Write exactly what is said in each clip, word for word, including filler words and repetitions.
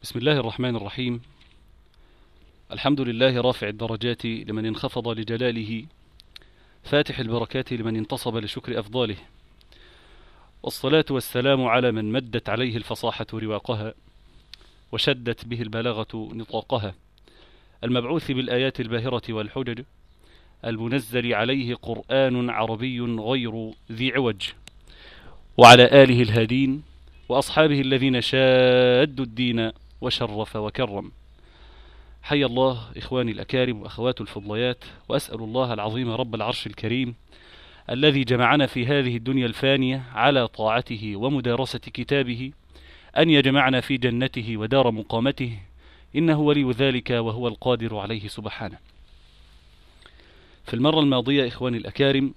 بسم الله الرحمن الرحيم. الحمد لله رافع الدرجات لمن انخفض لجلاله، فاتح البركات لمن انتصب لشكر أفضاله، والصلاة والسلام على من مدت عليه الفصاحة رواقها وشدت به البلاغة نطاقها، المبعوث بالآيات الباهرة والحجج، المنزل عليه قرآن عربي غير ذي عوج، وعلى آله الهادين وأصحابه الذين شادوا الدين وشرف وكرم. حي الله إخواني الأكارم وأخوات الفضليات، وأسأل الله العظيم رب العرش الكريم الذي جمعنا في هذه الدنيا الفانية على طاعته ومدارسة كتابه أن يجمعنا في جنته ودار مقامته، إنه ولي ذلك وهو القادر عليه سبحانه. في المرة الماضية إخواني الأكارم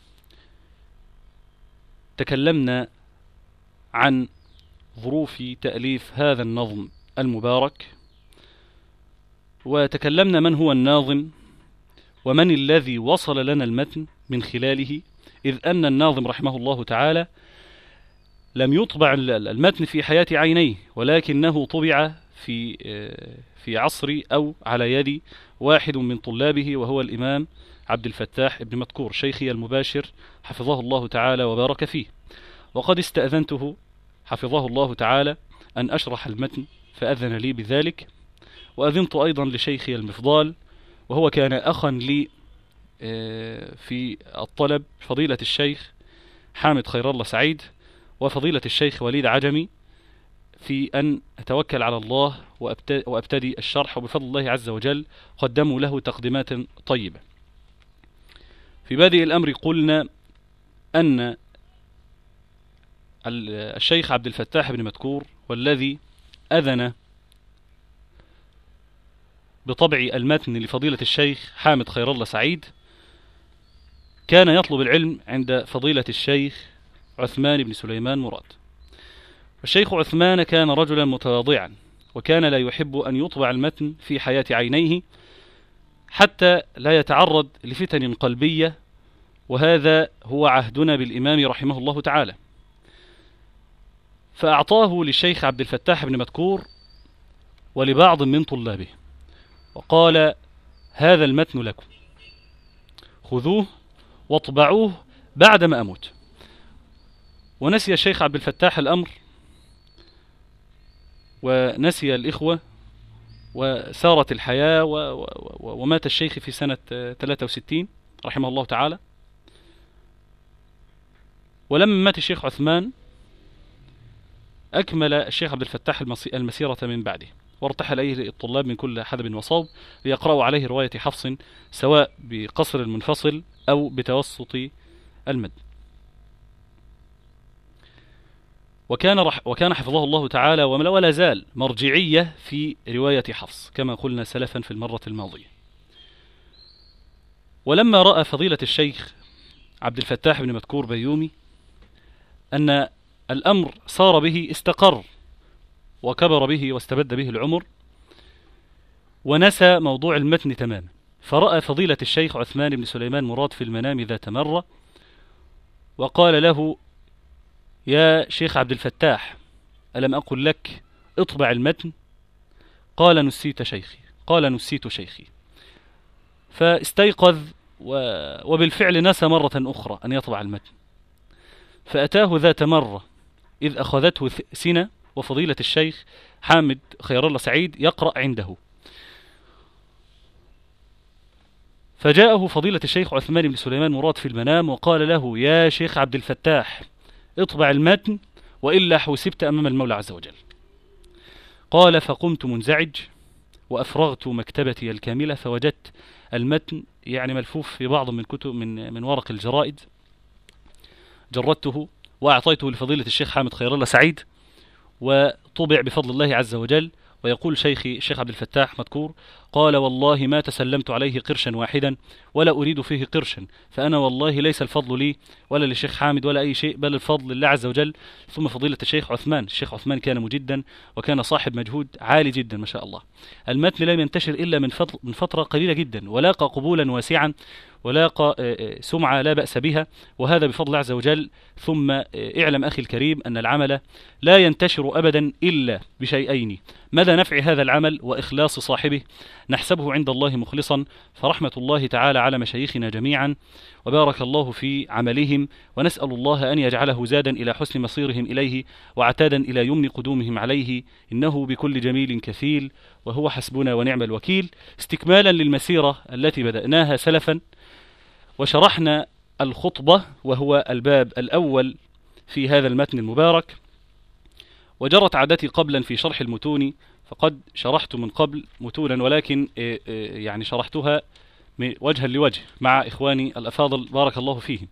تكلمنا عن ظروف تأليف هذا النظم المبارك، وتكلمنا من هو الناظم ومن الذي وصل لنا المتن من خلاله، إذ أن الناظم رحمه الله تعالى لم يطبع المتن في حياة عينيه، ولكنه طبع في في عصر أو على يد واحد من طلابه، وهو الإمام عبد الفتاح ابن مدكور شيخي المباشر حفظه الله تعالى وبارك فيه. وقد استأذنته حفظه الله تعالى أن أشرح المتن فأذن لي بذلك، وأذنت أيضا لشيخي المفضال وهو كان أخا لي في الطلب، فضيلة الشيخ حامد خير الله سعيد وفضيلة الشيخ وليد عجمي، في أن أتوكل على الله وأبتدي الشرح، وبفضل الله عز وجل قدموا له تقديمات طيبة. في بادئ الأمر قلنا أن الشيخ عبد الفتاح بن مدكور والذي أذن بطبع المتن لفضيلة الشيخ حامد خير الله سعيد كان يطلب العلم عند فضيلة الشيخ عثمان بن سليمان مراد. الشيخ عثمان كان رجلا متواضعا، وكان لا يحب أن يطبع المتن في حياة عينيه حتى لا يتعرض لفتن قلبية، وهذا هو عهدنا بالإمام رحمه الله تعالى. فأعطاه للشيخ عبد الفتاح بن مدكور ولبعض من طلابه، وقال: هذا المتن لكم، خذوه واطبعوه بعدما أموت. ونسي الشيخ عبد الفتاح الأمر، ونسي الإخوة، وسارت الحياة، و... و... ومات الشيخ في سنة ثلاثة وستين رحمه الله تعالى. ولما مات الشيخ عثمان أكمل الشيخ عبد الفتاح المسيرة من بعده، وارتحل إليه الطلاب من كل حدب وصوب ليقرأوا عليه رواية حفص، سواء بقصر المنفصل أو بتوسط المد. وكان رح وكان حفظه الله تعالى ولا زال مرجعية في رواية حفص كما قلنا سلفا في المرة الماضية. ولما رأى فضيلة الشيخ عبد الفتاح بن مدكور بيومي أن الأمر صار به استقر وكبر به واستبد به العمر، ونسى موضوع المتن تماما، فرأى فضيلة الشيخ عثمان بن سليمان مراد في المنام ذات مرة وقال له: يا شيخ عبد الفتاح، ألم أقل لك اطبع المتن؟ قال: نسيت شيخي. قال: نسيت شيخي. فاستيقظ وبالفعل نسى مرة أخرى أن يطبع المتن، فأتاه ذات مرة إذ أخذته سنة وفضيلة الشيخ حامد خير الله سعيد يقرأ عنده، فجاءه فضيلة الشيخ عثمان بن سليمان مراد في المنام وقال له: يا شيخ عبد الفتاح، اطبع المتن وإلا حوسبت أمام المولى عز وجل. قال: فقمت منزعج وأفرغت مكتبتي الكاملة، فوجدت المتن يعني ملفوف في بعض من كتب من من ورق الجرائد، جردته وأعطيته لفضيلة الشيخ حامد خير الله سعيد، وطبع بفضل الله عز وجل. ويقول شيخي الشيخ عبد الفتاح مدكور: قال: والله ما تسلمت عليه قرشا واحدا ولا أريد فيه قرشا، فأنا والله ليس الفضل لي ولا للشيخ حامد ولا أي شيء، بل الفضل لله عز وجل ثم فضيلة الشيخ عثمان. الشيخ عثمان كان مجدا وكان صاحب مجهود عالي جدا ما شاء الله. المتن لم ينتشر إلا من من فترة قليلة جدا، ولاقى قبولا واسعا، ولاقى سمعة لا بأس بها، وهذا بفضل الله عز وجل. ثم اعلم أخي الكريم أن العمل لا ينتشر أبدا إلا بشيئين: مدى نفع هذا العمل وإخلاص صاحبه، نحسبه عند الله مخلصا، فرحمة الله تعالى على مشايخنا جميعا، وبارك الله في عملهم، ونسأل الله أن يجعله زادا إلى حسن مصيرهم إليه، وعتادا إلى يمن قدومهم عليه، إنه بكل جميل كفيل، وهو حسبنا ونعم الوكيل. استكمالا للمسيرة التي بدأناها سلفا، وشرحنا الخطبة وهو الباب الأول في هذا المتن المبارك، وجرت عادتي قبلا في شرح المتون، فقد شرحت من قبل متونا، ولكن يعني شرحتها وجها لوجه مع إخواني الأفاضل بارك الله فيهم.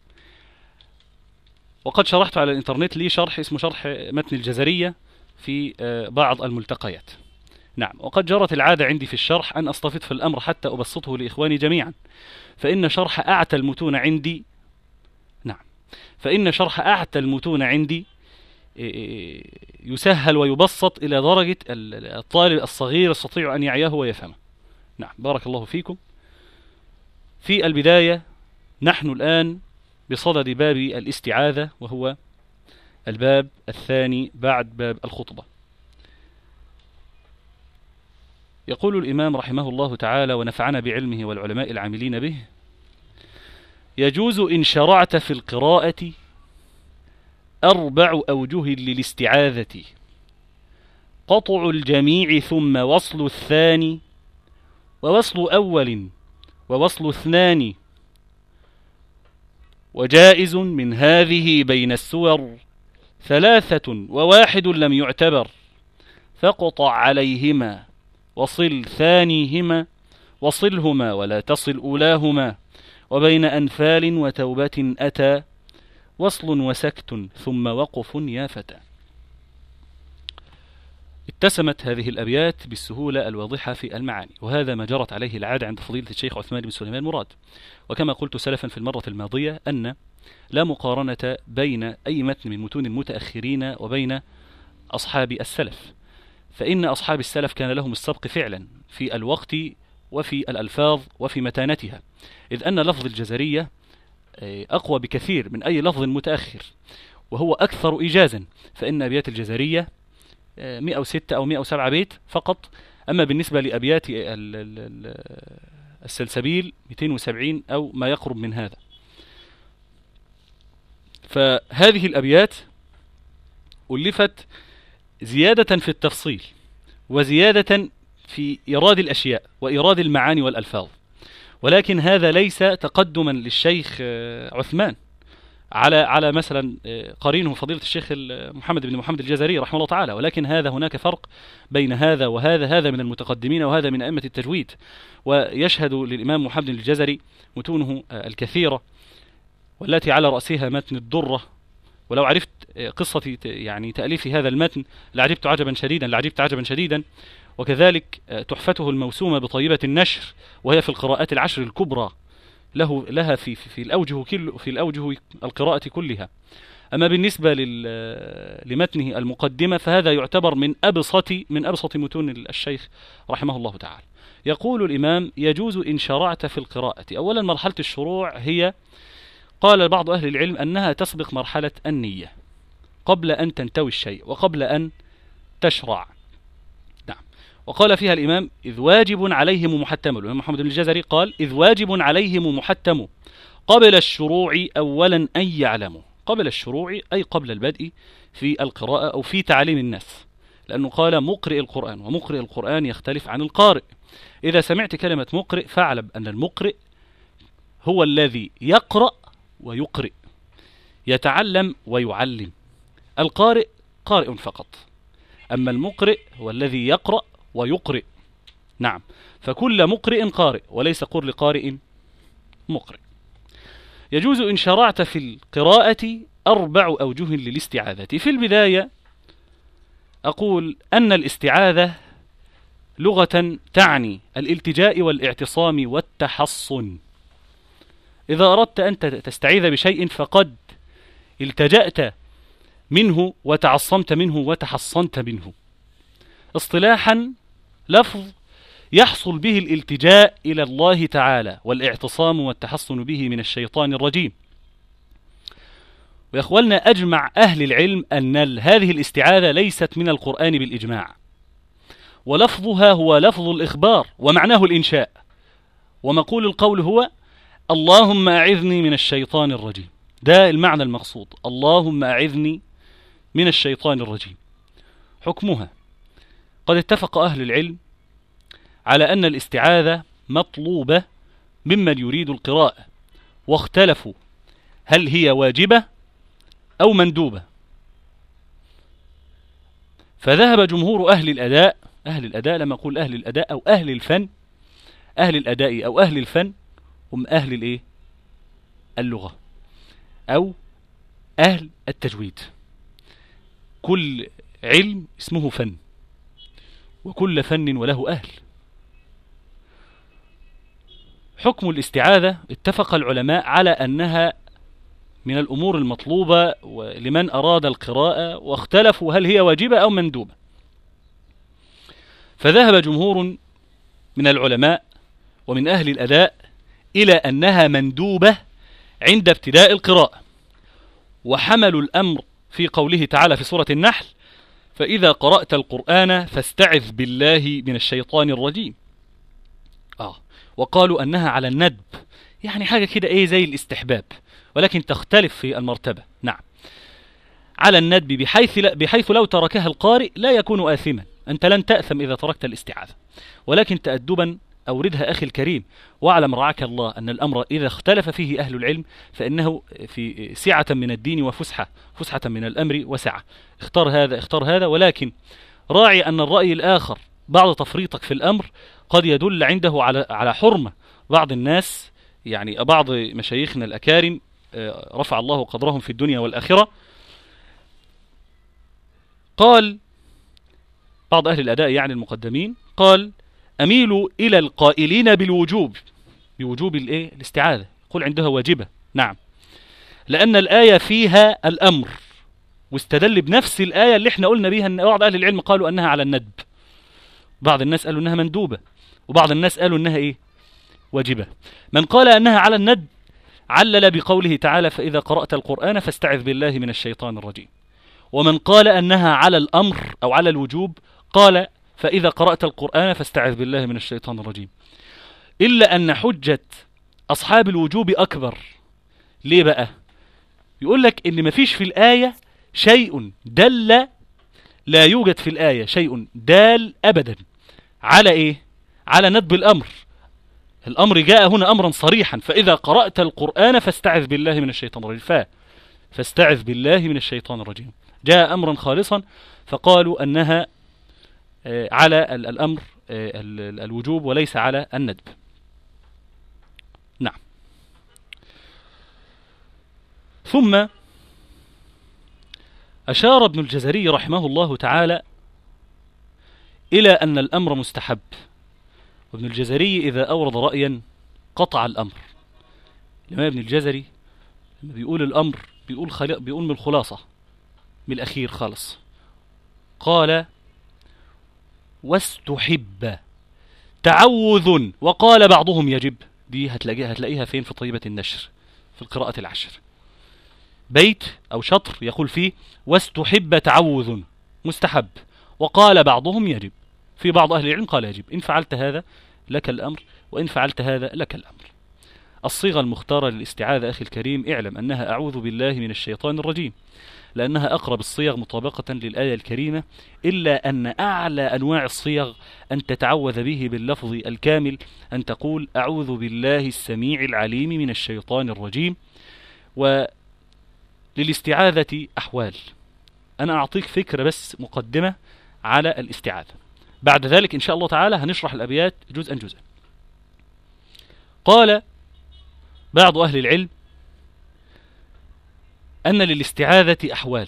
وقد شرحت على الإنترنت لي شرح اسمه شرح متن الجزرية في بعض الملتقيات. نعم، وقد جرت العادة عندي في الشرح أن أستفيض في الأمر حتى أبسطه لإخواني جميعا، فإن شرح أعتى المتون عندي نعم فإن شرح أعتى المتون عندي يسهل ويبسط إلى درجة الطالب الصغير يستطيع أن يعيه ويفهمه. نعم، بارك الله فيكم. في البداية نحن الآن بصدد باب الاستعاذة، وهو الباب الثاني بعد باب الخطبة. يقول الإمام رحمه الله تعالى ونفعنا بعلمه والعلماء العاملين به: يجوز إن شرعت في القراءة أربع أوجه للاستعاذة: قطع الجميع ثم وصل الثاني، ووصل أول، ووصل اثنان، وجائز من هذه بين السور ثلاثة وواحد لم يعتبر، فاقطع عليهما وصل ثانيهما، وصلهما ولا تصل أولاهما، وبين أنفال وتوبة أتى، وصل وسكت ثم وقف يا فتى. اتسمت هذه الأبيات بالسهولة الواضحة في المعاني، وهذا ما جرت عليه العادة عند فضيلة الشيخ عثمان بن سليمان مراد. وكما قلت سلفا في المرة الماضية أن لا مقارنة بين أي متن من متون المتأخرين وبين أصحاب السلف، فإن أصحاب السلف كان لهم السبق فعلا في الوقت وفي الألفاظ وفي متانتها، إذ أن لفظ الجزرية أقوى بكثير من أي لفظ متأخر، وهو أكثر إيجازا، فإن أبيات الجزرية مئة وستة أو مئة وسبعة بيت فقط، أما بالنسبة لأبيات السلسبيل مئتين وسبعين أو ما يقرب من هذا. فهذه الأبيات ألفت زيادة في التفصيل، وزيادة في إيراد الأشياء وإيراد المعاني والألفاظ، ولكن هذا ليس تقدما للشيخ عثمان على على مثلا قرينه فضيلة الشيخ محمد بن محمد الجزري رحمه الله تعالى، ولكن هذا هناك فرق بين هذا وهذا، هذا من المتقدمين وهذا من أئمة التجويد. ويشهد للإمام محمد الجزري متونه الكثيرة، والتي على رأسها متن الدرة، ولو عرفت قصة يعني تأليف هذا المتن لعجبت عجبا شديدا لعجبت عجبا شديدا وكذلك تحفته الموسومة بطيبة النشر، وهي في القراءات العشر الكبرى له لها في في الأوجه كل في الأوجه القراءة كلها. أما بالنسبة لمتنه المقدمة فهذا يعتبر من أبسط من أبسط متون الشيخ رحمه الله تعالى. يقول الإمام: يجوز إن شرعت في القراءة. أولا، مرحلة الشروع هي قال بعض أهل العلم أنها تسبق مرحلة النية قبل أن تنتوي الشيء وقبل أن تشرع. نعم. وقال فيها الإمام: إذ واجب عليهم محتم. الإمام محمد بن الجزري قال: إذ واجب عليهم محتم قبل الشروع أولا أن يعلموا. قبل الشروع أي قبل البدء في القراءة أو في تعليم الناس، لأنه قال مقرئ القرآن، ومقرئ القرآن يختلف عن القارئ. إذا سمعت كلمة مقرئ فاعلم أن المقرئ هو الذي يقرأ ويقرئ، يتعلم ويعلم. القارئ قارئ فقط، أما المقرئ هو الذي يقرأ ويقرئ. نعم، فكل مقرئ قارئ وليس كل قارئ مقرئ. يجوز إن شرعت في القراءة أربع أوجه للاستعاذة. في البداية أقول أن الاستعاذة لغة تعني الالتجاء والاعتصام والتحصن. إذا أردت أن تستعيذ بشيء فقد التجأت منه وتعصمت منه وتحصنت منه. اصطلاحا لفظ يحصل به الالتجاء إلى الله تعالى والاعتصام والتحصن به من الشيطان الرجيم. ويا أخواننا، أجمع أهل العلم أن هذه الاستعاذة ليست من القرآن بالإجماع، ولفظها هو لفظ الإخبار ومعناه الإنشاء، ومقول القول هو اللهم أعذني من الشيطان الرجيم. ده المعنى المقصود، اللهم أعذني من الشيطان الرجيم. حكمها: قد اتفق أهل العلم على أن الاستعاذة مطلوبة ممن يريد القراءة، واختلفوا هل هي واجبة أو مندوبة. فذهب جمهور أهل الأداء، أهل الأداء لما أقول أهل الأداء أو أهل الفن، أهل الأداء أو أهل الفن هم أهل الإيه؟ اللغة أو أهل التجويد. كل علم اسمه فن، وكل فن وله أهل. حكم الاستعاذة: اتفق العلماء على أنها من الأمور المطلوبة لمن أراد القراءة، واختلفوا هل هي واجبة أو مندوبة. فذهب جمهور من العلماء ومن أهل الأداء إلى أنها مندوبة عند ابتداء القراءة، وحملوا الأمر في قوله تعالى في سورة النحل: فإذا قرأت القرآن فاستعذ بالله من الشيطان الرجيم. آه وقالوا أنها على الندب، يعني حاجة كده إيه زي الاستحباب، ولكن تختلف في المرتبة. نعم، على الندب بحيث, بحيث لو تركها القارئ لا يكون آثما. أنت لن تأثم إذا تركت الاستعاذة، ولكن تأدبا أوردها أخي الكريم، واعلم رعاك الله أن الأمر إذا اختلف فيه أهل العلم فإنه في سعة من الدين وفسحة، فسحة من الأمر وسعة. اختار هذا اختار هذا، ولكن راعي أن الرأي الآخر بعد تفريطك في الأمر قد يدل عنده على على حرمة بعض الناس، يعني بعض مشايخنا الأكارم رفع الله قدرهم في الدنيا والآخرة. قال بعض أهل الأداء يعني المقدمين، قال أميل إلى القائلين بالوجوب، بوجوب الإيه؟ الاستعاذة، قل عندها واجبة. نعم، لأن الآية فيها الأمر، واستدل بنفس الآية اللي احنا قلنا بيها أن بعض أهل العلم قالوا أنها على الندب، بعض الناس قالوا أنها مندوبة، وبعض الناس قالوا أنها إيه؟ واجبة. من قال أنها على الندب علل بقوله تعالى: فإذا قرأت القرآن فاستعذ بالله من الشيطان الرجيم. ومن قال أنها على الأمر أو على الوجوب قال: فإذا قرأت القرآن فاستعذ بالله من الشيطان الرجيم. إلا أن حجة أصحاب الوجوب أكبر. ليه بقى؟ يقول لك إن مفيش في الآية شيء دل، لا يوجد في الآية شيء دال أبدا على إيه؟ على ندب الأمر. الأمر جاء هنا أمرا صريحا: فإذا قرأت القرآن فاستعذ بالله من الشيطان الرجيم. فا فاستعذ بالله من الشيطان الرجيم جاء أمرا خالصا، فقالوا أنها على الأمر الوجوب وليس على الندب. نعم. ثم أشار ابن الجزري رحمه الله تعالى إلى أن الأمر مستحب. وابن الجزري إذا أورد رأيا قطع الأمر. لما ابن الجزري لما بيقول الأمر بيقول, خل... بيقول من الخلاصة، من الأخير خالص. قال: واستحب تعوذ، وقال بعضهم يجب. دي هتلاقيها هتلاقيها فين؟ في طيبة النشر في القراءة العشر، بيت أو شطر يقول فيه: واستحب تعوذ مستحب، وقال بعضهم يجب. في بعض أهل العلم قال يجب. إن فعلت هذا لك الأمر، وإن فعلت هذا لك الأمر. الصيغة المختارة للاستعاذة أخي الكريم اعلم أنها أعوذ بالله من الشيطان الرجيم، لأنها أقرب الصيغ مطابقة للآية الكريمة، إلا أن أعلى أنواع الصيغ أن تتعوذ به باللفظ الكامل، أن تقول: أعوذ بالله السميع العليم من الشيطان الرجيم. وللاستعاذة أحوال. أنا أعطيك فكرة بس مقدمة على الاستعاذة، بعد ذلك إن شاء الله تعالى هنشرح الأبيات جزءا جزءا. قال بعض أهل العلم أن للاستعاذة أحوال.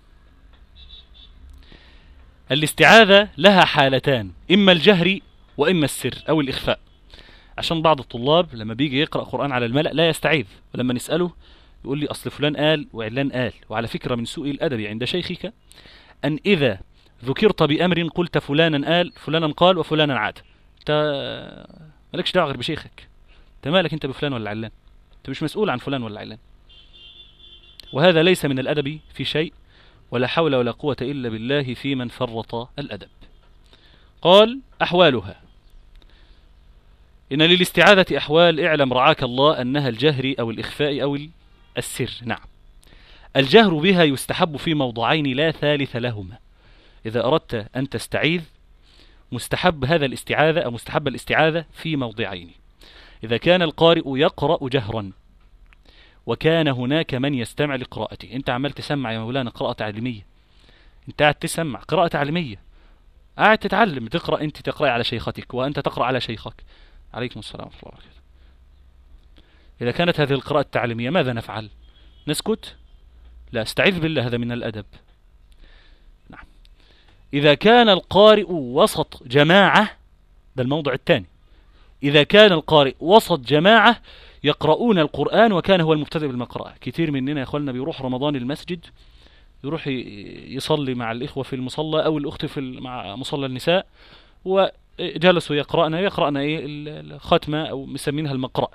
الاستعاذة لها حالتان: إما الجهر وإما السر أو الإخفاء. عشان بعض الطلاب لما بيجي يقرأ قرآن على الملأ لا يستعيذ، ولما نسأله يقول لي: أصل فلان قال وعلان قال. وعلى فكرة من سوء الأدب عند شيخك أن إذا ذكرت بأمر قلت فلانا قال فلانا قال وفلانا عاد، انت مالكش دعوه غير بشيخك، انت مالك انت بفلان ولا علان، انت مش مسؤول عن فلان ولا علان. وهذا ليس من الادب في شيء، ولا حول ولا قوة الا بالله في من فرط الادب. قال احوالها: إن للاستعاذة أحوال، اعلم رعاك الله أنها الجهر أو الإخفاء أو السر. نعم، الجهر بها يستحب في موضعين لا ثالث لهما. إذا أردت أن تستعيذ مستحب هذا الاستعاذة أو مستحب الاستعاذة في موضعين: إذا كان القارئ يقرأ جهرا وكان هناك من يستمع لقراءته. أنت عمال تسمع يا مولانا قراءة تعليمية، أنت قاعد تسمع قراءة تعليمية، قاعد تتعلم، تقرأ، أنت تقرأ على شيختك وأنت تقرأ على شيخك. عليكم السلام ورحمة الله وبركاته. إذا كانت هذه القراءة التعليمية ماذا نفعل؟ نسكت؟ لا، استعذ بالله، هذا من الأدب. نعم. إذا كان القارئ وسط جماعة، ده الموضع الثاني، إذا كان القارئ وسط جماعة يقرؤون القرآن وكان هو المبتدئ بالمقرأة. كتير مننا يا أخواننا بيروح رمضان المسجد، يروح يصلي مع الإخوة في المصلى أو الأخت في مع مصلى النساء، وجلسوا يقرأنا يقرأنا إيه الختمة أو مسمينها المقرأة.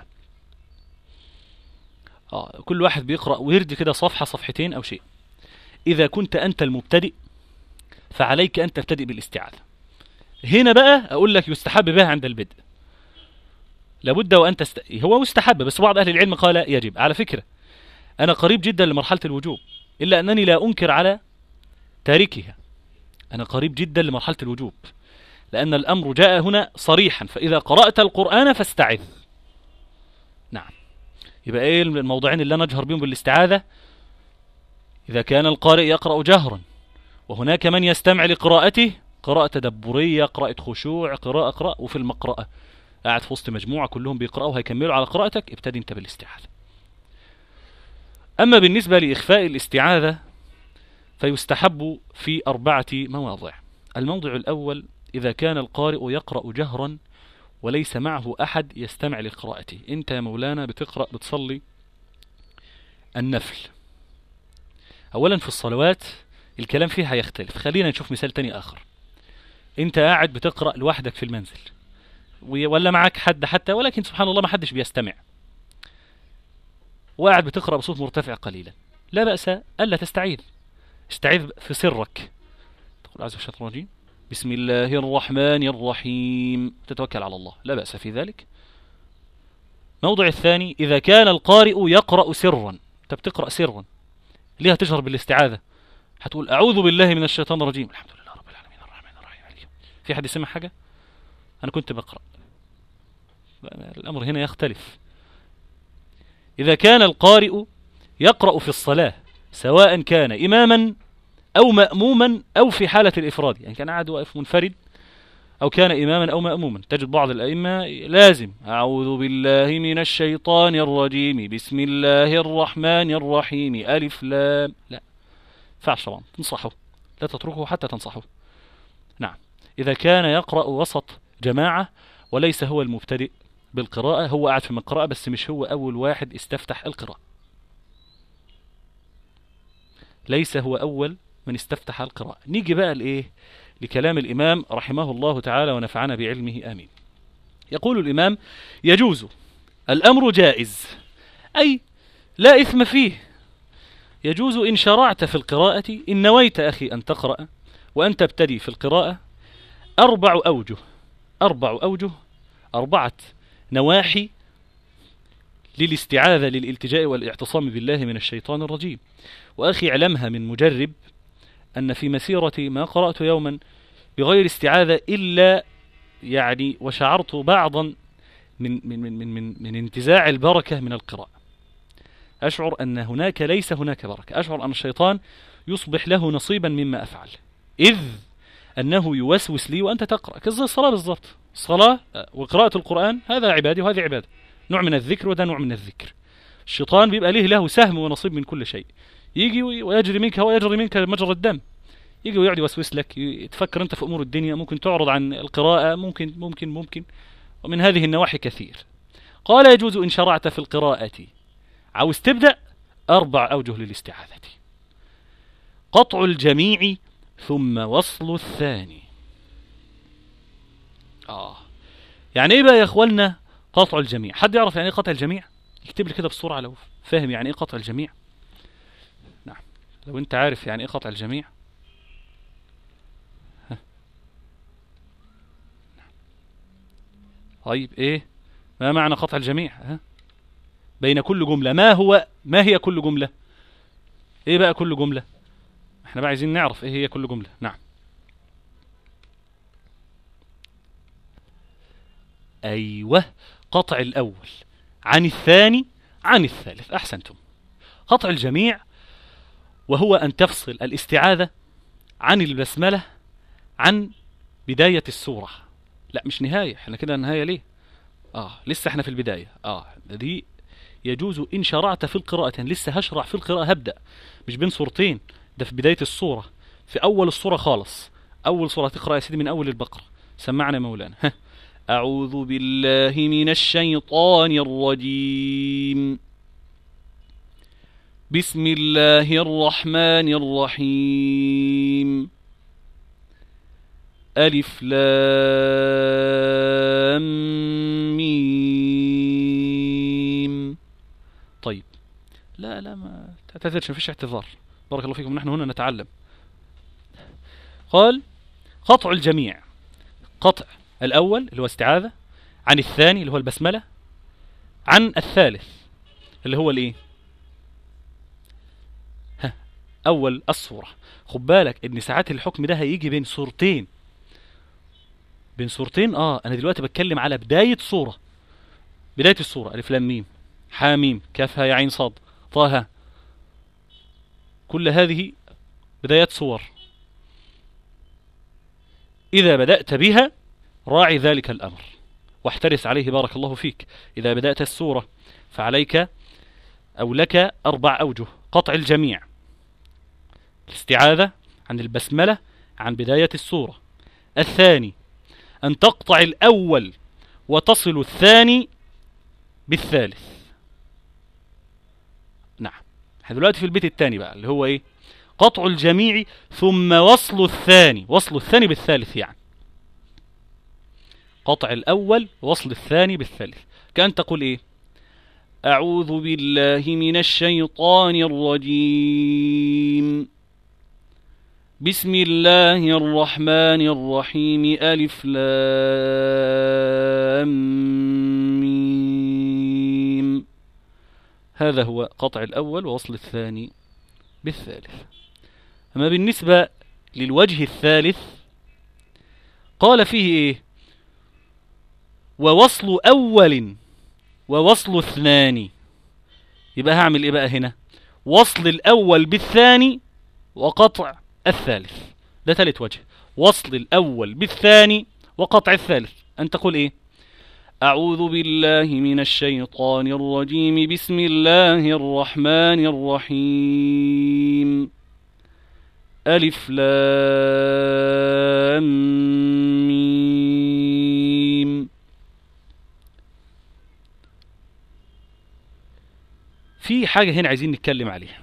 آه كل واحد بيقرأ ويرد كده صفحة صفحتين أو شيء. إذا كنت أنت المبتدئ فعليك أن تبتدئ بالاستعاذة. هنا بقى أقول لك يستحب بها عند البدء، لابد وأن تست... هو مستحب، بس بعض أهل العلم قال يجب. على فكرة أنا قريب جدا لمرحلة الوجوب، إلا أنني لا أنكر على تاركها. أنا قريب جدا لمرحلة الوجوب، لأن الأمر جاء هنا صريحا: فإذا قرأت القرآن فاستعذ. نعم، يبقى إيه الموضوعين اللي نجهر بهم بالاستعاذة؟ إذا كان القارئ يقرأ جهرا وهناك من يستمع لقراءته، قراءة تدبرية، قراءة خشوع، قراءة قراءة، وفي المقرأة قاعد في وسط مجموعة كلهم بيقرأوا هيكملوا على قراءتك، ابتدي انت بالاستعاذة. أما بالنسبة لإخفاء الاستعاذة فيستحب في أربعة مواضع. الموضع الأول: إذا كان القارئ يقرأ جهرا وليس معه أحد يستمع لقراءته. أنت يا مولانا بتقرأ بتصلي النفل. أولا في الصلوات الكلام فيها يختلف، خلينا نشوف مثال تاني آخر. أنت قاعد بتقرأ لوحدك في المنزل ولا معك حد حتى، ولكن سبحان الله ما حدش بيستمع، وقاعد بتقرأ بصوت مرتفع قليلا، لا بأس ألا تستعيذ. استعيذ في سرك، تقول أعوذ بالله من الشيطان الرجيم، بسم الله الرحمن الرحيم، تتوكل على الله، لا بأس في ذلك. موضع الثاني: إذا كان القارئ يقرأ سرا. أنت بتقرأ سرا، ليه تجهر بالاستعاذة؟ هتقول أعوذ بالله من الشيطان الرجيم، الحمد لله رب العالمين الرحمن الرحيم عليكم. في حد يسمع حاجة؟ أنا كنت بقرأ. الأمر هنا يختلف. إذا كان القارئ يقرأ في الصلاة سواء كان إماما أو مأموما أو في حالة الإفراد، يعني كان قاعد واقف منفرد أو كان إماما أو مأموما، تجد بعض الأئمة لازم أعوذ بالله من الشيطان الرجيم بسم الله الرحمن الرحيم ألف لام، لا فعش طبعا، تنصحه، لا تتركه حتى تنصحه. نعم. إذا كان يقرأ وسط جماعة وليس هو المبتدئ بالقراءة، هو قاعد في القراءة بس مش هو أول واحد استفتح القراءة، ليس هو أول من استفتح القراءة. نيجي بقى لإيه؟ لكلام الإمام رحمه الله تعالى ونفعنا بعلمه آمين. يقول الإمام: يجوز، الأمر جائز، أي لا إثم فيه، يجوز إن شرعت في القراءة، إن نويت أخي أن تقرأ وأن تبتدي في القراءة. أربع أوجه، أربع أوجه، أربعة نواحي للاستعاذة للالتجاء والاعتصام بالله من الشيطان الرجيم. وأخي اعلمها من مجرب أن في مسيرة ما قرأت يوما بغير استعاذة إلا يعني وشعرت بعضا من, من, من, من, من, من انتزاع البركة من القراءة. أشعر أن هناك ليس هناك بركة، أشعر أن الشيطان يصبح له نصيبا مما أفعل، إذ أنه يوسوس لي وأنت تقرأ كذا الصلاة بالضبط. الصلاة وقراءة القرآن هذا عبادة وهذه عبادة، نوع من الذكر وده نوع من الذكر. الشيطان بيبقى ليه له سهم ونصيب من كل شيء، يجي ويجري منك ويجري منك مجرى الدم، يجي ويقعد يوسوس لك، تفكر أنت في أمور الدنيا، ممكن تعرض عن القراءة، ممكن ممكن ممكن ومن هذه النواحي كثير. قال: يجوز إن شرعت في القراءة. عاوز تبدأ، أربع أوجه للاستعاذة: قطع الجميع ثم وصل الثاني. آه يعني ايه بقى يا اخواننا قطع الجميع؟ حد يعرف يعني ايه قطع الجميع؟ يكتب لي كده بسرعة لو فاهم يعني ايه قطع الجميع. نعم، لو انت عارف يعني ايه قطع الجميع. ها. طيب ايه ما معنى قطع الجميع؟ ها؟ بين كل جملة، ما هو ما هي كل جملة؟ ايه بقى كل جملة؟ احنا بقى عايزين نعرف ايه هي كل جملة. نعم. ايوه، قطع الاول عن الثاني عن الثالث، احسنتم. قطع الجميع وهو ان تفصل الاستعاذة عن البسملة عن بداية السورة. لا مش نهاية، احنا كده نهاية ليه؟ اه لسه احنا في البداية. اه دي يجوز ان شرعت في القراءة، لسه هشرع في القراءة، هبدأ مش بين صورتين، ده في بداية الصورة، في اول الصورة خالص. اول صورة تقرأ يا سيدي من اول البقرة. سمعنا مولانا. ها. اعوذ بالله من الشيطان الرجيم، بسم الله الرحمن الرحيم، ألف لام ميم. طيب لا لا ما تعتذرش، مفيش اعتذار، بارك الله فيكم، نحن هنا نتعلم. قال قطع الجميع، قطع الأول اللي هو استعاذة، عن الثاني اللي هو البسملة، عن الثالث اللي هو الايه؟ ها، أول الصورة. خد بالك إن ساعات الحكم ده هيجي بين صورتين، بين صورتين. اه انا دلوقتي بتكلم على بداية صورة، بداية الصورة، الف لام ميم حاميم كافها يا عين صاد طه، كل هذه بدايات صور. إذا بدأت بها راعي ذلك الأمر واحترس عليه، بارك الله فيك. إذا بدأت السورة فعليك أو لك أربع أوجه: قطع الجميع، الاستعاذة عن البسملة عن بداية السورة. الثاني أن تقطع الأول وتصل الثاني بالثالث. نعم، احنا دلوقتي في البيت الثاني بقى اللي هو ايه؟ قطع الجميع ثم وصل الثاني، وصل الثاني بالثالث، يعني قطع الأول وصل الثاني بالثالث. كأن تقول ايه؟ أعوذ بالله من الشيطان الرجيم، بسم الله الرحمن الرحيم، ألف لام ميم. هذا هو قطع الأول ووصل الثاني بالثالث. أما بالنسبة للوجه الثالث قال فيه إيه؟ ووصل أول ووصل اثنان. يبقى هعمل إيه بقى هنا؟ وصل الأول بالثاني وقطع الثالث، ده ثالث وجه. وصل الأول بالثاني وقطع الثالث. أن تقول إيه؟ أعوذ بالله من الشيطان الرجيم، بسم الله الرحمن الرحيم، ألف لام ميم. في حاجة هنا عايزين نتكلم عليها.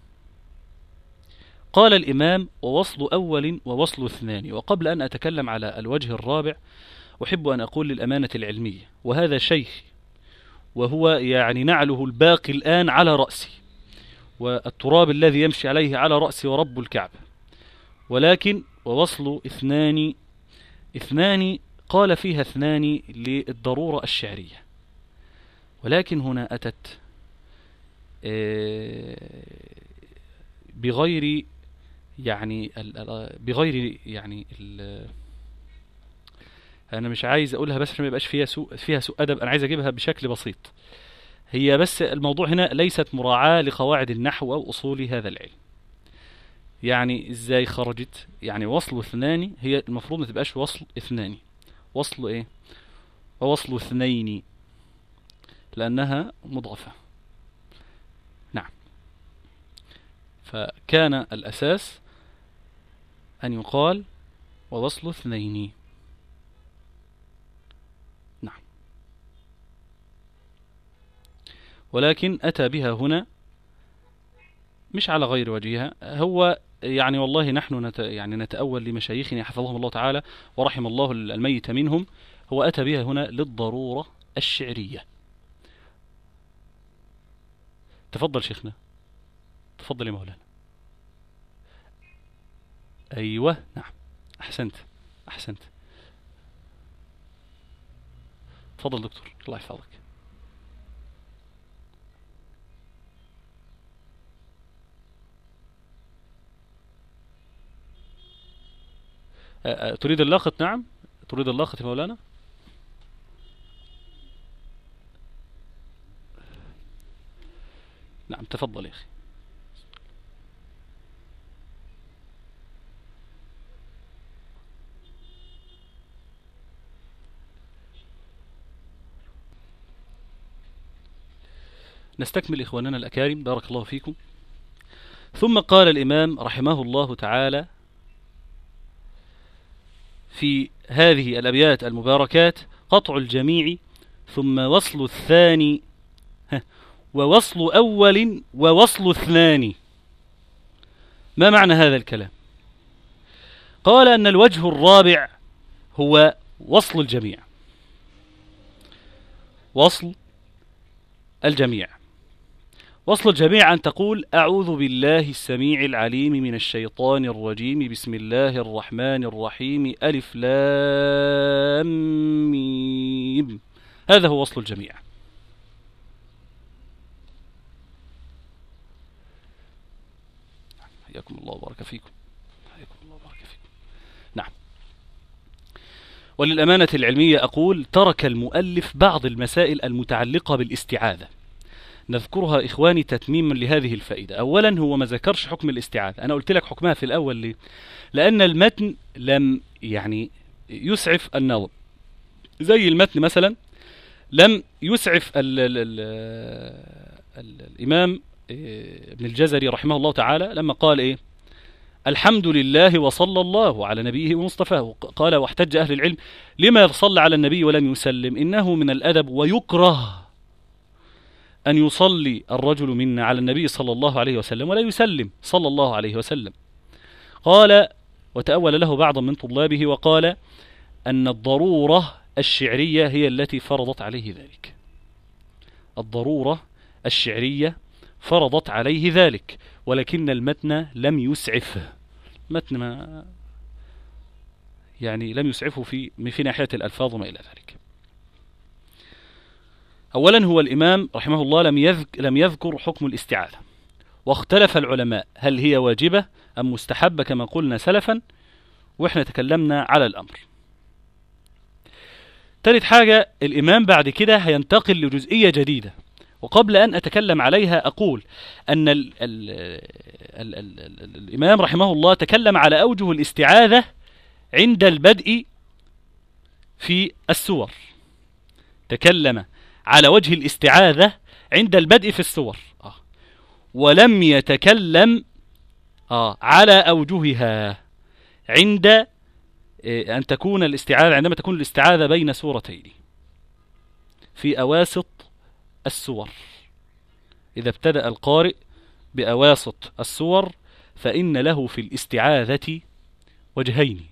قال الإمام ووصل أول ووصل اثنان. وقبل أن أتكلم على الوجه الرابع أحب أن أقول للأمانة العلمية، وهذا شيخ وهو يعني نعله الباقي الآن على رأسي، والتراب الذي يمشي عليه على رأسي ورب الكعبة، ولكن ووصل اثنان اثنان قال فيها اثنان للضرورة الشعرية، ولكن هنا أتت بغير يعني بغير يعني انا مش عايز اقولها بس عشان ما يبقاش فيها سوء فيها سوء ادب، انا عايز اجيبها بشكل بسيط. هي بس الموضوع هنا ليست مراعاة لقواعد النحو او اصول هذا العلم. يعني ازاي خرجت؟ يعني وصل اثنان هي المفروض ما تبقاش وصل اثنان، وصل ايه؟ ووصل اثنين، لانها مضافة. نعم، فكان الاساس ان يقال ووصل اثنين. نعم، ولكن أتى بها هنا مش على غير وجهها. هو يعني والله نحن نت يعني نتأول لمشايخنا حفظهم الله تعالى ورحم الله الميت منهم، هو أتى بها هنا للضرورة الشعرية. تفضل شيخنا، تفضل يا مولانا. أيوة نعم، أحسنت أحسنت. تفضل دكتور، الله يحفظك. تريد اللاقط؟ نعم تريد اللاقط يا مولانا. نعم تفضل يا أخي. نستكمل إخواننا الأكارم بارك الله فيكم. ثم قال الإمام رحمه الله تعالى في هذه الأبيات المباركات: قطع الجميع ثم وصل الثاني ووصل أول ووصل اثنان. ما معنى هذا الكلام؟ قال أن الوجه الرابع هو وصل الجميع، وصل الجميع. وصل الجميع أن تقول: أعوذ بالله السميع العليم من الشيطان الرجيم، بسم الله الرحمن الرحيم، ألف لام ميم. هذا هو وصل الجميع. حياكم الله وبارك فيكم، حياكم الله وبارك فيكم. نعم. وللأمانة العلمية أقول: ترك المؤلف بعض المسائل المتعلقة بالاستعاذة، نذكرها إخواني تتميما لهذه الفائدة. أولا هو ما ذكرش حكم الاستعاذة، أنا قلت لك حكمها في الأول ليه؟ لأن المتن لم يعني يسعف النظم، زي المتن مثلا لم يسعف ال ال ال ال الإمام ابن الجزري رحمه الله تعالى لما قال إيه: الحمد لله وصلى الله على نبيه ومصطفاه. قال: واحتج أهل العلم لما يصلى على النبي ولم يسلم، إنه من الأدب ويكره أن يصلي الرجل منا على النبي صلى الله عليه وسلم ولا يسلم صلى الله عليه وسلم. قال: وتأول له بعض من طلابه وقال أن الضرورة الشعرية هي التي فرضت عليه ذلك. الضرورة الشعرية فرضت عليه ذلك، ولكن المتن لم يسعفه. متن ما يعني لم يسعفه في في ناحية الألفاظ وما إلى ذلك. أولا هو الإمام رحمه الله لم يذكر, لم يذكر حكم الاستعاذة، واختلف العلماء هل هي واجبة أم مستحبة كما قلنا سلفا، وإحنا تكلمنا على الأمر. ثالث حاجة، الإمام بعد كده هينتقل لجزئية جديدة، وقبل أن أتكلم عليها أقول أن ال ال ال ال ال الإمام رحمه الله تكلم على أوجه الاستعاذة عند البدء في السور، تكلم على وجه الاستعاذة عند البدء في السور، آه. ولم يتكلم آه على أوجهها عند آه أن تكون الاستعاذة، عندما تكون الاستعاذة بين سورتين في أواسط السور. إذا ابتدأ القارئ بأواسط السور فإن له في الاستعاذة وجهين.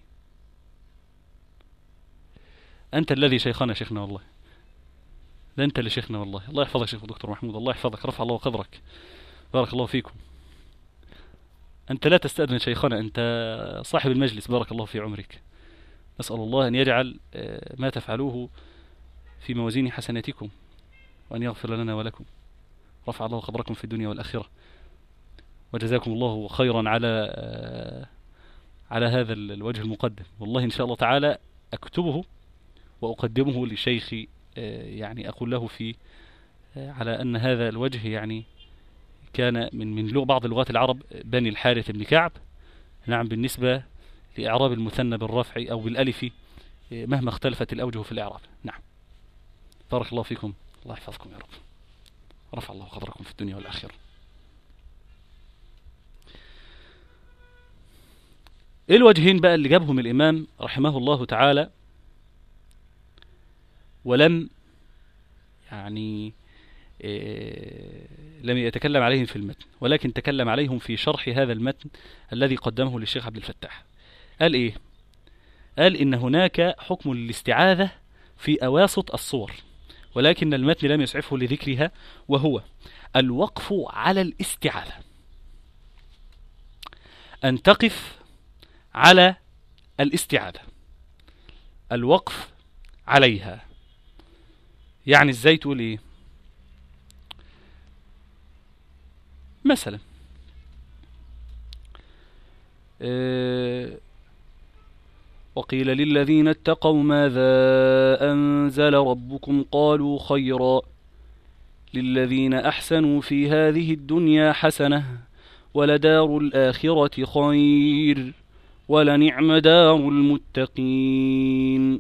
أنت الذي شيخنا شيخنا والله، ده أنت اللي شيخنا والله. الله يحفظك شيخ دكتور محمود، الله يحفظك، رفع الله قدرك، بارك الله فيكم. أنت لا تستأذن شيخنا، أنت صاحب المجلس، بارك الله في عمرك. نسأل الله أن يجعل ما تفعلوه في موازين حسناتكم، وأن يغفر لنا ولكم. رفع الله قدركم في الدنيا والآخرة، وجزاكم الله خيرا على على هذا الوجه المقدم. والله إن شاء الله تعالى أكتبه وأقدمه لشيخي، يعني أقول له في على أن هذا الوجه يعني كان من من بعض لغات العرب بني الحارث بن كعب. نعم، بالنسبة لإعراب المثنى بالرفع أو بالألف مهما اختلفت الأوجه في الإعراب. نعم، بارك الله فيكم، الله يحفظكم يا رب، رفع الله قدركم في الدنيا والآخرة. إيه الوجهين بقى اللي جابهم الإمام رحمه الله تعالى ولم يعني إيه لم يتكلم عليهم في المتن، ولكن تكلم عليهم في شرح هذا المتن الذي قدمه للشيخ عبد الفتاح؟ قال إيه؟ قال إن هناك حكم للاستعاذة في أواسط الصور، ولكن المتن لم يسعفه لذكرها، وهو الوقف على الاستعاذة. أن تقف على الاستعاذة، الوقف عليها. يعني ازاي؟ تقول ايه مثلا؟ أه وقيل للذين اتقوا ماذا أنزل ربكم قالوا خيرا للذين أحسنوا في هذه الدنيا حسنة ولدار الآخرة خير ولنعم دار المتقين.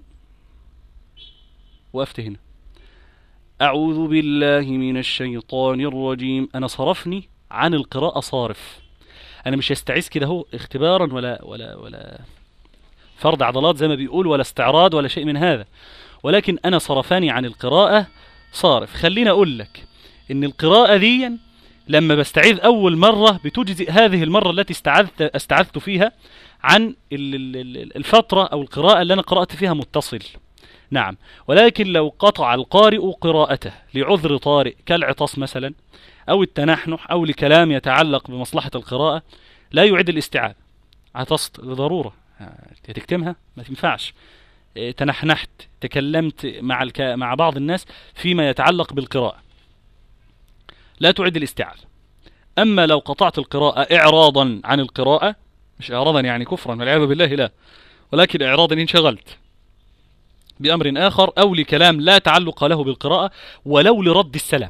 وقفت هنا. أعوذ بالله من الشيطان الرجيم. أنا صرفني عن القراءة صارف، أنا مش هستعيذ كده هو اختبارا ولا ولا ولا فرض عضلات زي ما بيقول، ولا استعراض ولا شيء من هذا، ولكن أنا صرفاني عن القراءة صارف. خلينا أقول لك إن القراءة دي لما بستعيذ أول مرة بتجزئ هذه المرة التي استعذت استعذت فيها عن الفترة أو القراءة اللي أنا قرأت فيها متصل. نعم، ولكن لو قطع القارئ قراءته لعذر طارئ كالعطاس مثلا، أو التنحنح، أو لكلام يتعلق بمصلحة القراءة، لا يعد الاستعاذة. عطست ضرورة تكتمها ما تنفعش، تنحنحت، تكلمت مع الك... مع بعض الناس فيما يتعلق بالقراءة، لا تعد الاستعاذة. أما لو قطعت القراءة إعراضا عن القراءة، مش إعراضا يعني كفرا والعياذ بالله، لا، ولكن إعراضا انشغلت بأمر آخر أو لكلام لا تعلق له بالقراءة، ولو لرد السلام،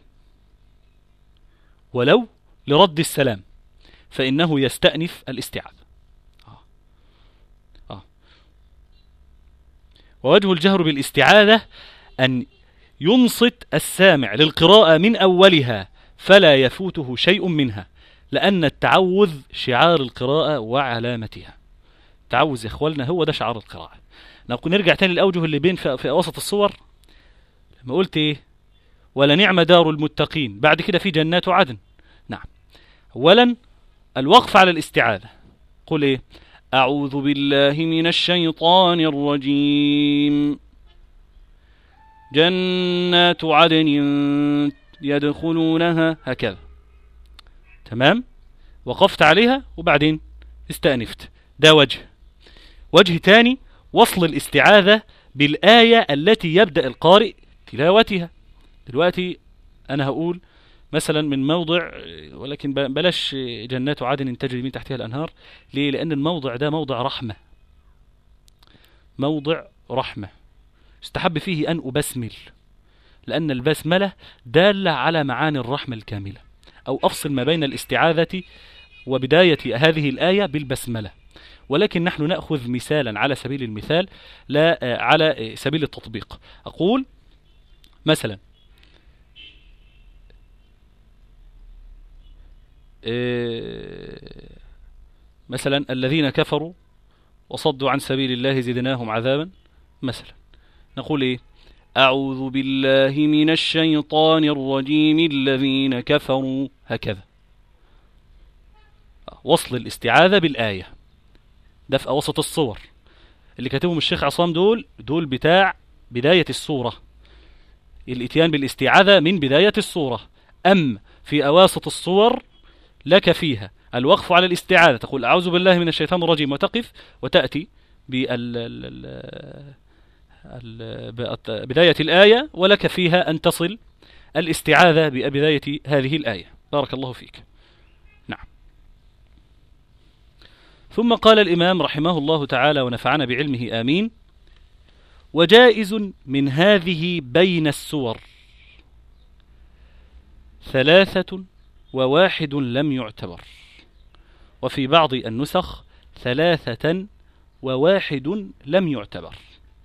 ولو لرد السلام فإنه يستأنف الاستعاذة. آه. آه. ووجه الجهر بالاستعاذة أن ينصت السامع للقراءة من أولها فلا يفوته شيء منها، لأن التعوذ شعار القراءة وعلامتها. التعوذ يا إخوالنا هو ده شعار القراءة. نرجع تاني الأوجه اللي بين في وسط الصور. لما قلت إيه؟ ولنعم دار المتقين، بعد كده في جنات عدن. نعم، أولا الوقف على الاستعاذة. قل إيه؟ أعوذ بالله من الشيطان الرجيم جنات عدن يدخلونها، هكذا. تمام، وقفت عليها وبعدين استأنفت. ده وجه. وجه تاني وصل الاستعاذة بالآية التي يبدأ القارئ تلاوتها. دلوقتي أنا هقول مثلا من موضع، ولكن بلاش جنات عدن تجري من تحتها الأنهار. ليه؟ لأن الموضع ده موضع رحمة، موضع رحمة استحب فيه أن أبسمل، لأن البسملة دالة على معاني الرحمة الكاملة. أو أفصل ما بين الاستعاذة وبداية هذه الآية بالبسملة، ولكن نحن نأخذ مثالا على سبيل المثال لا على سبيل التطبيق. أقول مثلا مثلا الذين كفروا وصدوا عن سبيل الله زدناهم عذابا مثلا. نقول إيه؟ أعوذ بالله من الشيطان الرجيم الذين كفروا، هكذا. وصل الاستعاذة بالآية ده في أوسط الصور. اللي كاتبهم الشيخ عصام دول دول بتاع بداية السورة، الاتيان بالاستعاذة من بداية السورة. أم في أواسط الصور لك فيها الوقف على الاستعاذة، تقول أعوذ بالله من الشيطان الرجيم وتقف وتأتي بداية الآية، ولك فيها أن تصل الاستعاذة ببداية هذه الآية. بارك الله فيك. نعم. ثم قال الإمام رحمه الله تعالى ونفعنا بعلمه آمين: وجائز من هذه بين السور ثلاثة وواحد لم يعتبر، وفي بعض النسخ ثلاثة وواحد لم يعتبر.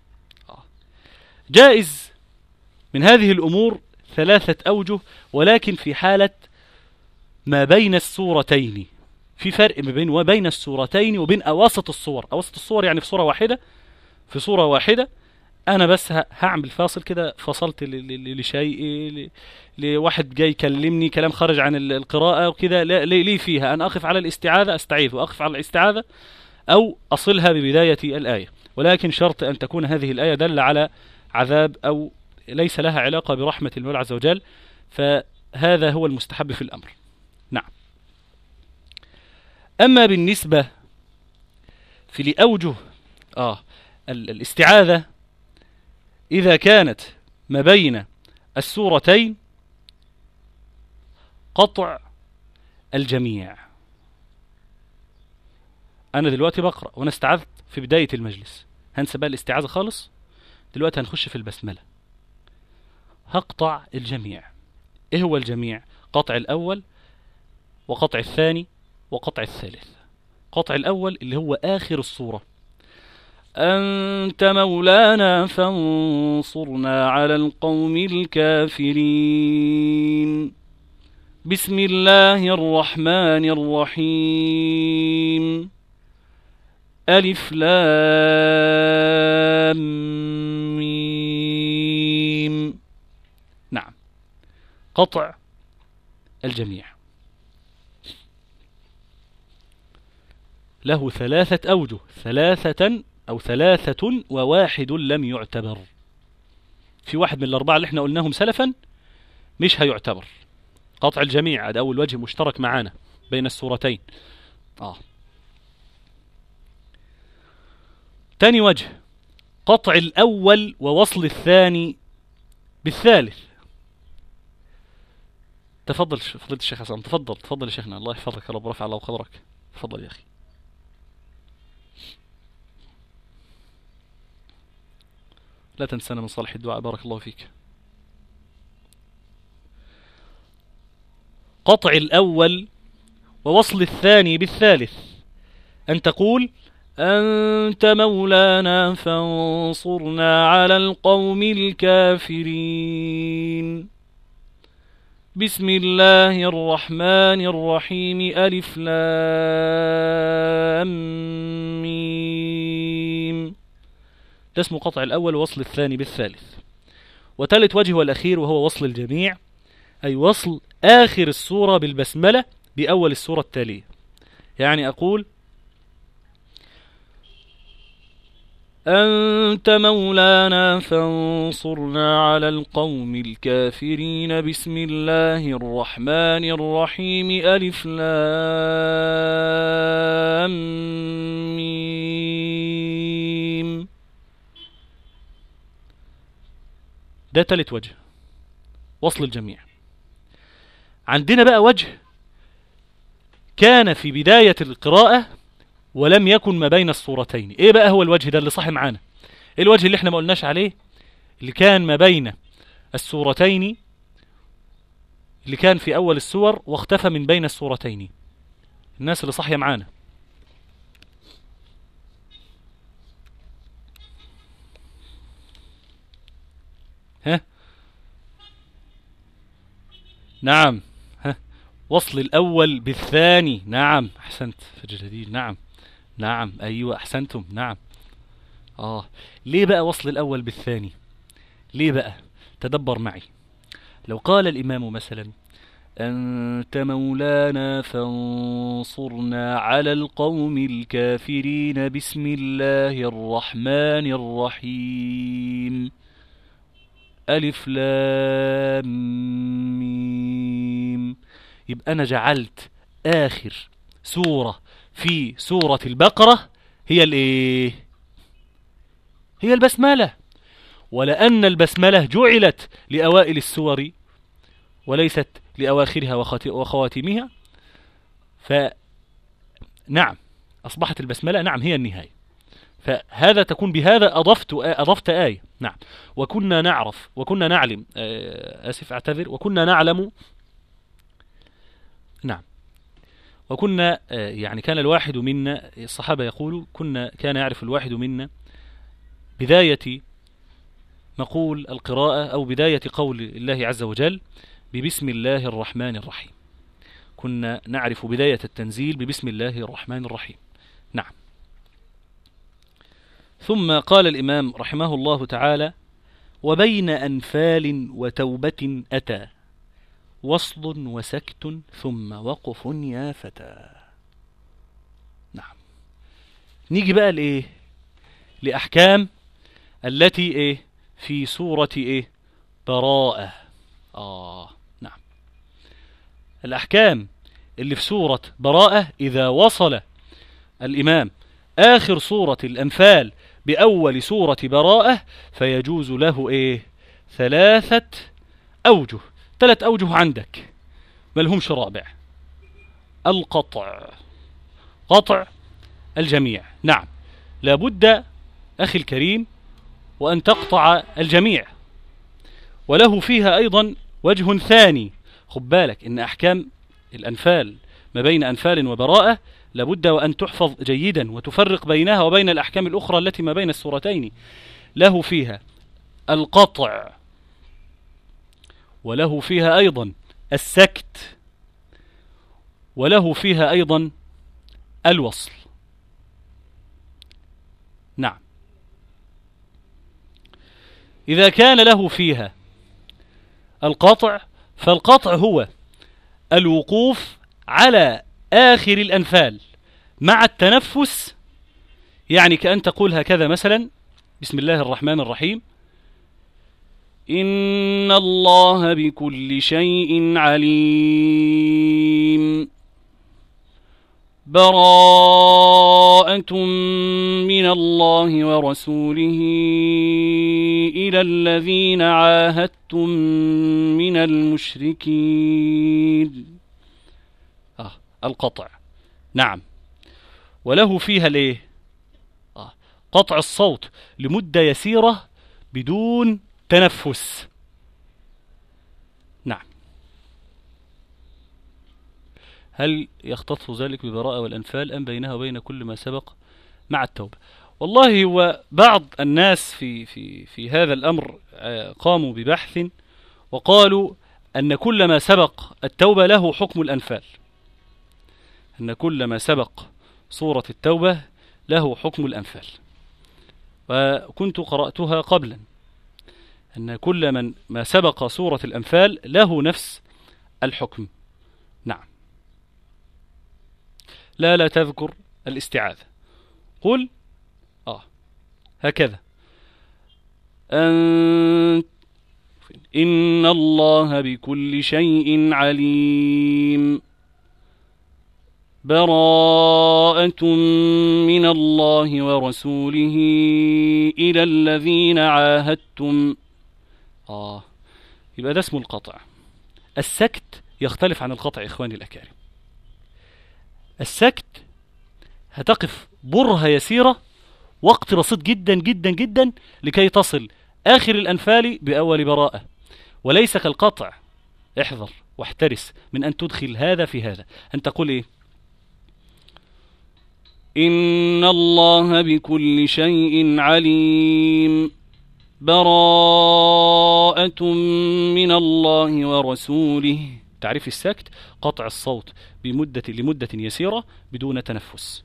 جائز من هذه الأمور ثلاثة أوجه، ولكن في حالة ما بين السورتين. في فرق ما بين وبين السورتين وبين أواسط الصور. أواسط الصور يعني في صورة واحدة، في صورة واحدة أنا بس هعمل فاصل كده، فصلت لشيء، لواحد جاي يكلمني كلام خارج عن القراءة وكده، لي فيها أن أقف على الاستعاذة أستعيذ وأقف على الاستعاذة، أو أصلها ببداية الآية. ولكن شرط أن تكون هذه الآية دل على عذاب أو ليس لها علاقة برحمة المولى عز وجل، فهذا هو المستحب في الأمر. نعم. أما بالنسبة في لأوجه آه الاستعاذة إذا كانت ما بين السورتين، قطع الجميع. أنا دلوقتي بقرأ وأنا استعذت في بداية المجلس، هنسى بقى الاستعاذة خالص، دلوقتي هنخش في البسملة، هقطع الجميع. إيه هو الجميع؟ قطع الأول وقطع الثاني وقطع الثالث. قطع الأول اللي هو آخر الصورة، أنت مولانا فانصرنا على القوم الكافرين، بسم الله الرحمن الرحيم، ألف لام ميم. نعم، قطع الجميع له ثلاثة أوجه، ثلاثة أو ثلاثة وواحد لم يعتبر. في واحد من الأربعة اللي احنا قلناهم سلفا مش هيعتبر. قطع الجميع هذا أول وجه مشترك معانا بين السورتين. آه. تاني وجه قطع الأول ووصل الثاني بالثالث. تفضل فضيلة الشيخ حسن، تفضل تفضل يا شيخنا، الله يحفظك يا رب، رفع الله قدرك، تفضل يا أخي. لا تنسانا من صالح الدعاء، بارك الله فيك. قطع الأول ووصل الثاني بالثالث، أن تقول أنت مولانا فانصرنا على القوم الكافرين، بسم الله الرحمن الرحيم، ألف لام ميم. ده اسمه قطع الأول ووصل الثاني بالثالث. وثالث وجه والأخير وهو وصل الجميع، أي وصل آخر السورة بالبسملة بأول السورة التالية. يعني أقول أنت مولانا فانصرنا على القوم الكافرين، بسم الله الرحمن الرحيم، ألف لام ميم. ده ثالث وجه وصل الجميع. عندنا بقى وجه كان في بداية القراءة ولم يكن ما بين الصورتين. ايه بقى هو الوجه ده اللي صح معانا؟ ايه الوجه اللي احنا ما قلناش عليه، اللي كان ما بين السورتين، اللي كان في اول السور واختفى من بين السورتين؟ الناس اللي صحية معانا. ها نعم، ها وصل الأول بالثاني. نعم أحسنت فجلدين. نعم نعم أيوة أحسنتم. نعم. آه ليه بقى وصل الأول بالثاني؟ ليه بقى؟ تدبر معي. لو قال الإمام مثلا أنت مولانا فانصرنا على القوم الكافرين، بسم الله الرحمن الرحيم، ألف لام ميم، يبقى أنا جعلت آخر سورة في سورة البقرة هي الإيه؟ هي البسملة. ولأن البسملة جعلت لأوائل السور وليست لأواخرها وخواتمها، فنعم أصبحت البسملة نعم هي النهاية. فهذا تكون بهذا أضفت أضفت آية. نعم. وكنا نعرف وكنا نعلم آسف أعتذر وكنا نعلم نعم وكنا يعني كان الواحد منا، الصحابة يقولوا كنا كان يعرف الواحد منا بداية مقول القراءة أو بداية قول الله عز وجل ببسم الله الرحمن الرحيم. كنا نعرف بداية التنزيل ببسم الله الرحمن الرحيم. نعم. ثم قال الإمام رحمه الله تعالى وبين أنفال وتوبة أتى وصل وسكت ثم وقف يا فتى. نعم. نيجي بقى لإيه؟ لأحكام التي إيه في سورة إيه؟ براءة. آه نعم، الأحكام اللي في سورة براءة إذا وصل الإمام آخر سورة الأنفال بأول سورة براءة فيجوز له إيه؟ ثلاثة أوجه. ثلاث أوجه عندك ملهمش رابع. القطع، قطع الجميع. نعم، لابد أخي الكريم وأن تقطع الجميع. وله فيها أيضا وجه ثاني. خد بالك إن أحكام الأنفال ما بين أنفال وبراءة لابد وأن تحفظ جيدا وتفرق بينها وبين الأحكام الأخرى التي ما بين السورتين. له فيها القطع، وله فيها أيضا السكت، وله فيها أيضا الوصل. نعم، إذا كان له فيها القطع فالقطع هو الوقوف على آخر الأنفال مع التنفس. يعني كأن تقول هكذا مثلا: بسم الله الرحمن الرحيم، إن الله بكل شيء عليم، براءة من الله ورسوله إلى الذين عاهدتم من المشركين. آه القطع. نعم، وله فيها الايه؟ آه قطع الصوت لمدة يسيرة بدون تنفس. نعم. هل يختص ذلك ببراءة والأنفال أم بينها وبين كل ما سبق مع التوبة؟ والله هو بعض الناس في في في هذا الأمر قاموا ببحث وقالوا أن كل ما سبق التوبة له حكم الأنفال، أن كل ما سبق سورة التوبة له حكم الأنفال. وكنت قرأتها قبلا أن كل من ما سبق سورة الأنفال له نفس الحكم. نعم. لا لا تذكر الاستعاذة، قل آه هكذا: أن إن الله بكل شيء عليم، براءة من الله ورسوله إلى الذين عاهدتم. آه يبقى ده اسمه القطع. السكت يختلف عن القطع إخواني الأكارم. السكت هتقف برهة يسيرة وقت بسيط جدا جدا جدا لكي تصل آخر الأنفال بأول براءة، وليس كالقطع. احذر واحترس من أن تدخل هذا في هذا. أن تقول إيه؟ إن الله بكل شيء عليم، براءة من الله ورسوله. تعريف السكت: قطع الصوت بمدة لمدة يسيرة بدون تنفس.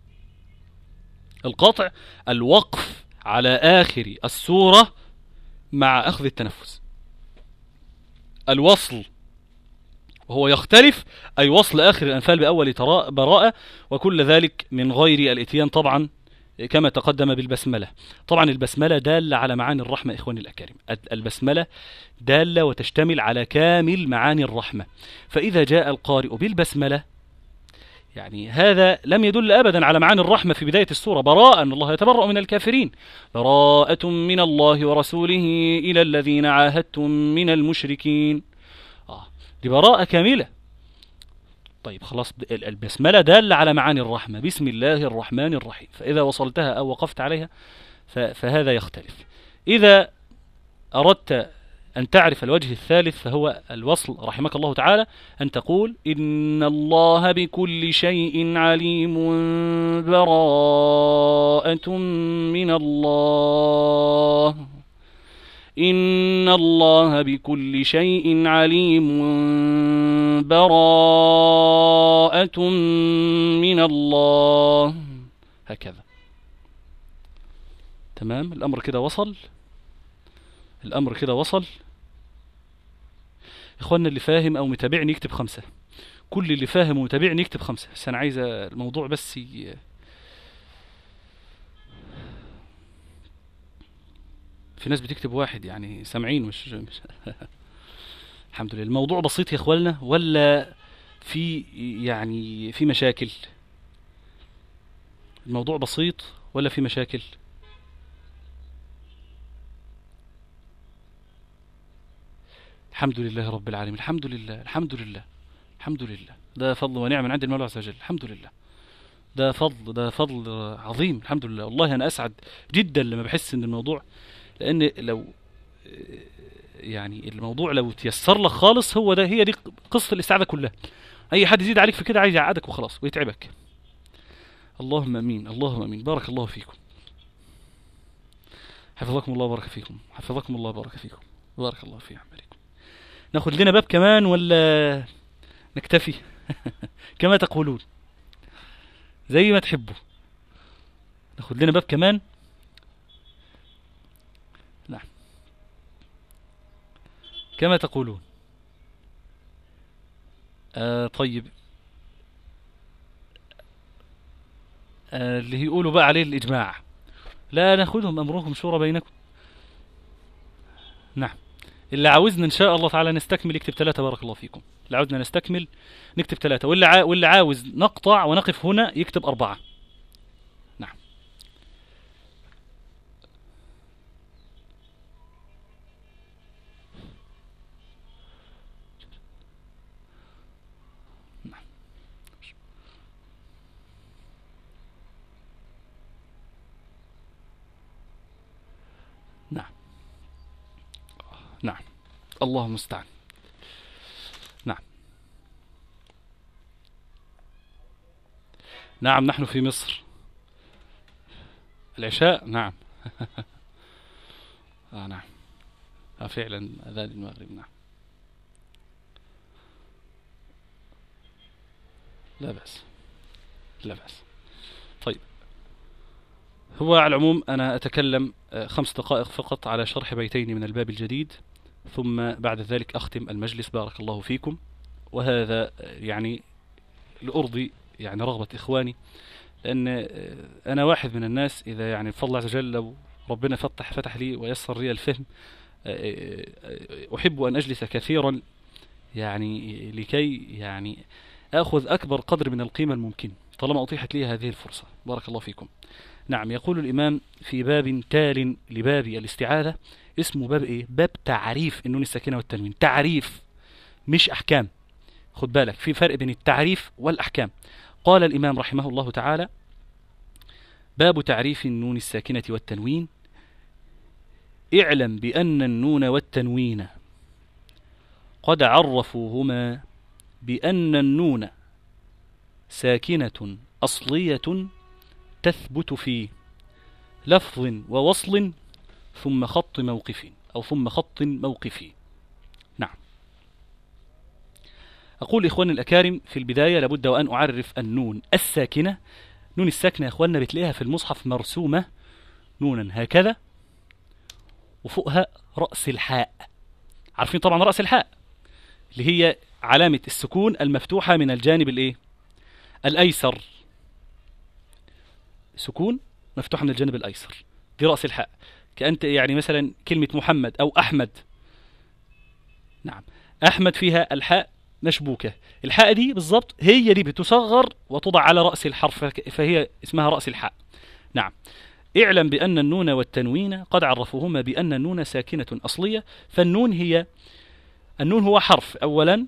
القطع الوقف على آخر السورة مع أخذ التنفس. الوصل وهو يختلف، أي وصل آخر الأنفال بأول براءة، وكل ذلك من غير الاتيان طبعا كما تقدم بالبسملة. طبعا البسملة دالة على معاني الرحمة إخواني الأكارم. البسملة دالة وتشتمل على كامل معاني الرحمة. فإذا جاء القارئ بالبسملة يعني هذا لم يدل أبدا على معاني الرحمة في بداية السورة. براءة، أن الله يتبرأ من الكافرين، براءة من الله ورسوله إلى الذين عاهدتم من المشركين. آه دي براءة كاملة. طيب خلاص، البسملة دالة على معاني الرحمة، بسم الله الرحمن الرحيم، فإذا وصلتها أو وقفت عليها فهذا يختلف. إذا أردت أن تعرف الوجه الثالث فهو الوصل رحمك الله تعالى، أن تقول: إن الله بكل شيء عليم، براءة من الله، إن الله بكل شيء عليم، براءة من الله. هكذا. تمام، الأمر كده وصل، الأمر كده وصل. إخواننا اللي فاهم أو متابعني يكتب خمسة. كل اللي فاهم ومتابعني يكتب خمسة، بس أنا عايز الموضوع بس ي... في ناس بتكتب واحد يعني سامعين مش, مش الحمد لله. الموضوع بسيط يا اخوالنا ولا في يعني في مشاكل؟ الموضوع بسيط ولا في مشاكل؟ الحمد لله رب العالمين، الحمد لله الحمد لله الحمد لله. ده فضل ونعم من عند المولى عز وجل، الحمد لله. ده فضل، ده فضل عظيم، الحمد لله. والله انا اسعد جدا لما بحس ان الموضوع، لان لو يعني الموضوع لو تيسر لك خالص، هو ده، هي دي قصة الاستعاذة كلها. اي حد يزيد عليك في كده عايز يعقدك وخلاص ويتعبك. اللهم امين، اللهم امين. بارك الله فيكم، حفظكم الله وبارك فيكم، حفظكم الله وبارك فيكم، بارك الله في اعمالكم. ناخذ لنا باب كمان ولا نكتفي؟ كما تقولون، زي ما تحبوا. ناخذ لنا باب كمان. نعم، كما تقولون. آه طيب، آه اللي يقولوا بقى عليه الإجماع، لا ناخذهم أمرهم شورى بينكم. نعم، اللي عاوزنا إن شاء الله تعالى نستكمل يكتب ثلاثة، بارك الله فيكم. اللي عاوزنا نستكمل نكتب ثلاثة، واللي عا... واللي عاوز نقطع ونقف هنا يكتب أربعة. نعم. نعم. نعم. نعم. الله المستعان. نعم. نعم، نحن في مصر العشاء. نعم. آه نعم. آه فعلا أذان المغرب. نعم، لا بأس، لا بأس. طيب، هو على العموم أنا أتكلم خمس دقائق فقط على شرح بيتين من الباب الجديد، ثم بعد ذلك أختم المجلس، بارك الله فيكم. وهذا يعني لأرضي يعني رغبة إخواني، لأن أنا واحد من الناس إذا يعني بفضل الله عز وجل لو ربنا فتح فتح لي ويسر لي الفهم، أحب أن أجلس كثيرا يعني لكي يعني أخذ أكبر قدر من القيمة الممكن طالما أتيحت لي هذه الفرصة، بارك الله فيكم. نعم، يقول الإمام في باب تال لباب الاستعاذة، اسمه باب إيه؟ باب تعريف النون الساكنة والتنوين. تعريف مش أحكام، خد بالك في فرق بين التعريف والأحكام. قال الإمام رحمه الله تعالى: باب تعريف النون الساكنة والتنوين. اعلم بأن النون والتنوين قد عرفوهما بأن النون ساكنة أصلية تثبت في لفظ ووصل ثم خط موقف أو ثم خط موقفي. نعم، أقول إخواني الأكارم في البداية لابد وأن أعرف النون الساكنة. نون الساكنة يا إخواننا بتلاقيها في المصحف مرسومة نونا هكذا وفوقها رأس الحاء. عارفين طبعا رأس الحاء اللي هي علامة السكون المفتوحة من الجانب الإيه؟ الأيسر. سكون مفتوحة من الجانب الأيسر، دي رأس الحاء. كأنت يعني مثلا كلمة محمد أو أحمد. نعم، أحمد فيها الحاء مشبوكة، الحاء دي بالضبط هي دي بتصغر وتضع على رأس الحرف، فهي اسمها رأس الحاء. نعم، اعلم بأن النون والتنوين قد عرفوهما بأن النون ساكنة أصلية. فالنون هي النون هو حرف أولا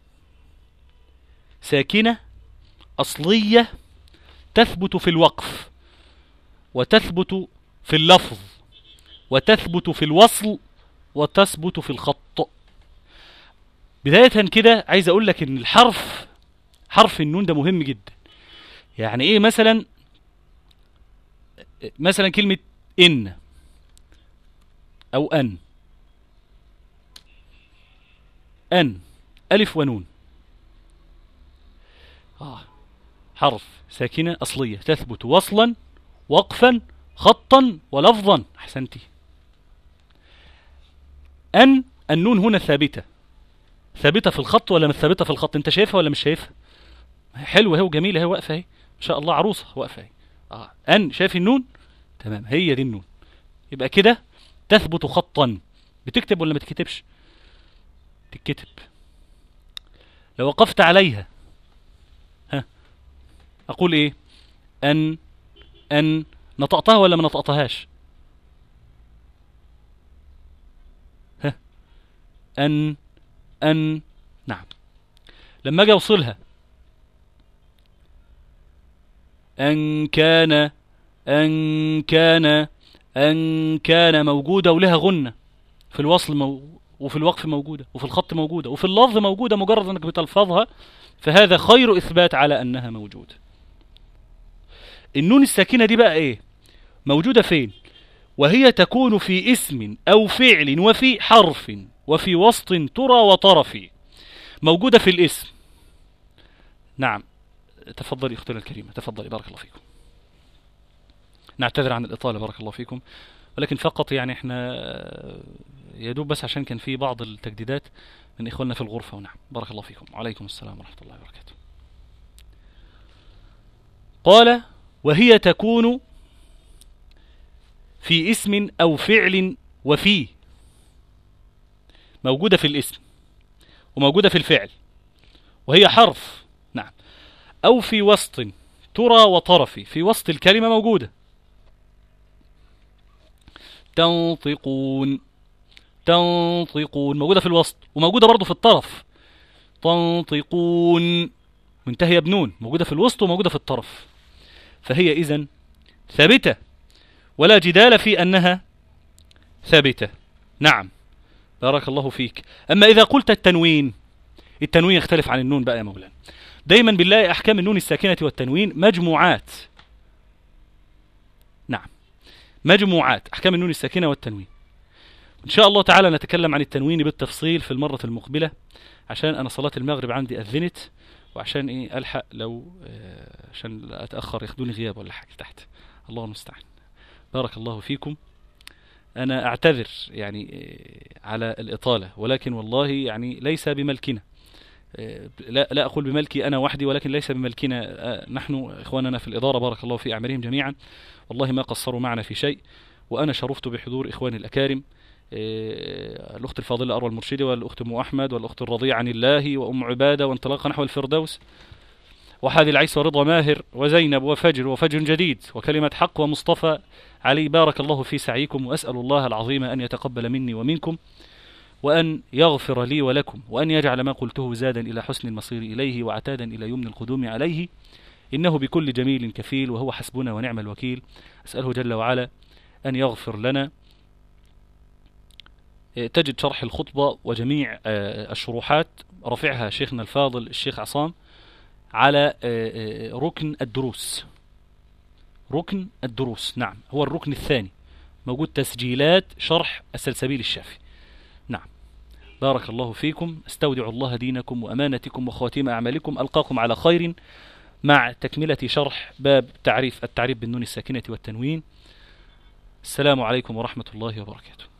ساكنة أصلية تثبت في الوقف وتثبت في اللفظ وتثبت في الوصل وتثبت في الخط. بداية كده عايز أقول لك إن الحرف حرف النون ده مهم جدا. يعني إيه مثلا مثلا كلمة إن أو أن أن ألف ونون، آه حرف ساكنة أصلية تثبت وصلا وقفا خطا ولفظا. أحسنتي. أن النون هنا ثابتة، ثابتة في الخط ولا مش ثابتة في الخط؟ أنت شايفها ولا مش شايفها؟ حلوة هي وجميلة، هي واقفة اهي ما شاء الله، عروسة واقفة اهي. آه. أن شايف النون؟ تمام، هي دي النون. يبقى كده تثبت خطا. بتكتب ولا ما تكتبش؟ تكتب. لو وقفت عليها ها أقول إيه؟ أن أن نطقتها ولا ما نطقتهاش؟ ها أن أن نعم. لما أجي أوصلها أن كان أن كان أن كان موجودة ولها غنة في الوصل مو وفي الوقف موجودة وفي الخط موجودة وفي اللفظ موجودة، مجرد أنك بتلفظها فهذا خير إثبات على أنها موجودة. النون الساكنة دي بقى إيه؟ موجودة فين؟ وهي تكون في اسم أو فعل وفي حرف وفي وسط ترى وطرف. موجودة في الاسم. نعم. تفضلي أختنا الكريمة، تفضلي بارك الله فيكم. نعتذر عن الإطالة بارك الله فيكم، ولكن فقط يعني احنا يدوب بس عشان كان في بعض التجديدات من إخواننا في الغرفة. ونعم بارك الله فيكم. وعليكم السلام ورحمة الله وبركاته. قال وهي تكون في اسم أو فعل وفي. موجودة في الاسم وموجودة في الفعل وهي حرف. نعم. أو في وسط ترى وطرف، في وسط الكلمة موجودة. تنطقون تنطقون موجودة في الوسط وموجودة برضو في الطرف. تنطقون منتهية بنون، موجودة في الوسط وموجودة في الطرف، فهي إذن ثابتة ولا جدال في أنها ثابتة. نعم بارك الله فيك. أما إذا قلت التنوين، التنوين يختلف عن النون بقى يا مولانا. دايما بالله أحكام النون الساكنة والتنوين مجموعات. نعم مجموعات أحكام النون الساكنة والتنوين. إن شاء الله تعالى نتكلم عن التنوين بالتفصيل في المرة المقبلة، عشان أنا صلاة المغرب عندي أذنت، وعشان إيه ألحق لو آه عشان لا أتأخر ياخدوني غياب ولا حاجة تحت. الله المستعان. بارك الله فيكم. أنا أعتذر يعني آه على الإطالة، ولكن والله يعني ليس بملكنا، آه لا, لا أقول بملكي أنا وحدي، ولكن ليس بملكنا آه نحن إخواننا في الإدارة بارك الله في أعمالهم جميعا، والله ما قصروا معنا في شيء. وأنا شرفت بحضور إخواني الأكارم، الأخت الفاضلة أروى المرشدي، والأخت أم أحمد، والأخت الرضيعة عن الله، وأم عبادة، وانطلاقا نحو الفردوس، وحادي العيس، ورضا ماهر، وزينب، وفجر، وفجر جديد، وكلمة حق، ومصطفى علي. بارك الله في سعيكم، وأسأل الله العظيم أن يتقبل مني ومنكم، وأن يغفر لي ولكم، وأن يجعل ما قلته زادا إلى حسن المصير إليه، وعتادا إلى يمن القدوم عليه، إنه بكل جميل كفيل، وهو حسبنا ونعم الوكيل. أسأله جل وعلا أن يغفر لنا. تجد شرح الخطبة وجميع الشروحات رفعها شيخنا الفاضل الشيخ عصام على ركن الدروس. ركن الدروس نعم هو الركن الثاني، موجود تسجيلات شرح السلسبيل الشافي. نعم بارك الله فيكم. استودع الله دينكم وأمانتكم وخواتيم أعمالكم. ألقاكم على خير مع تكملة شرح باب تعريف التعريف بالنون الساكنة والتنوين. السلام عليكم ورحمة الله وبركاته.